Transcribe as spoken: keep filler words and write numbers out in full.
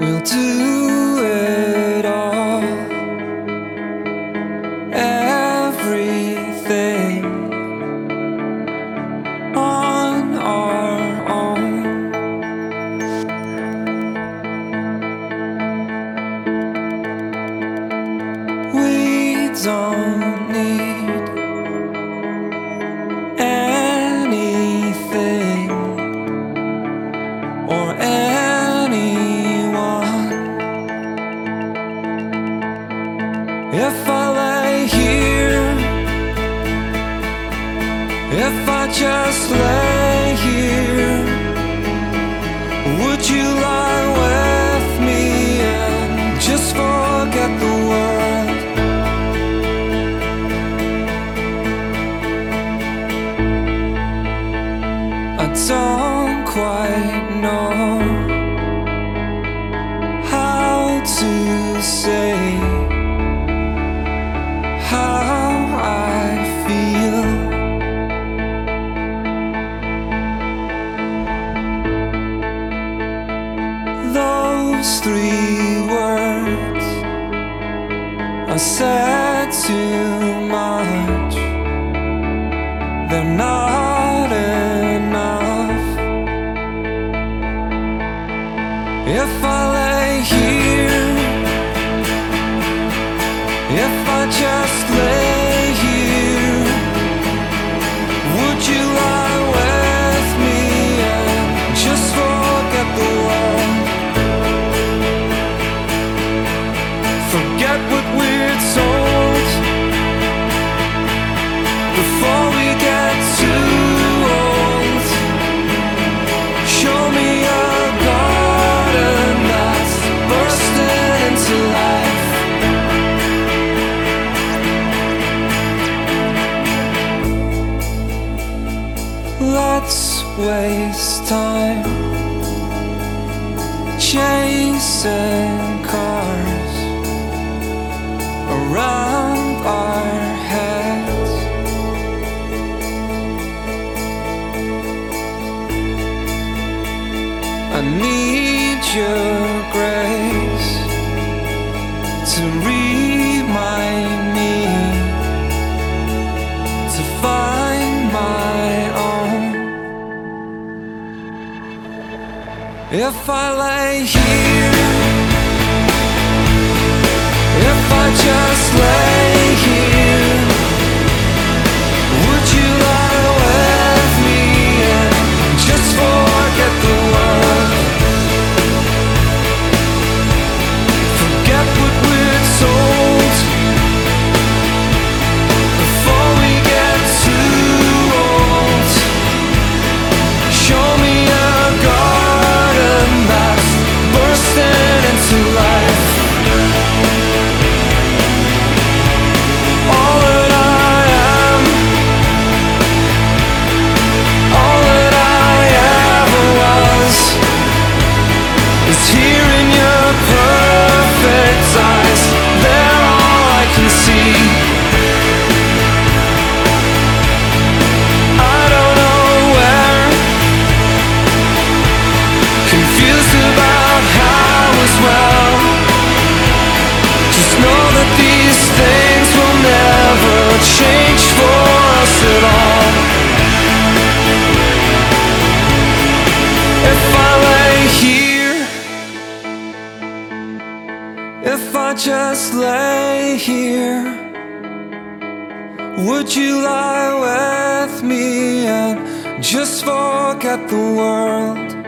We'll do it all, everything on our own. We don't need anything or anyone. If I lay here, if I just lay here, would you lie with me and just forget the world? I don't quite know how to say how I feel. Those three words are said too much. They're not enough. If I lay here, if I just lay here, would you lie with me and just forget the world? Forget what we're told before we get too old. Show me a garden that's bursting into life. Let's waste time chasing cars around our heads. I need your grace to remind me to find my own. If I lay here, if I just lay here, would you lie with me and just forget the world? Forget what we're told before we get too old. Show me a garden that's bursting into life. All that I am, all that I ever was, is here in your perfect eyes. They're all I can see. I don't know where, confused about how as well. Just know that these things will never change for us at all. If I lay here, if I just lay here, would you lie with me and just forget the world?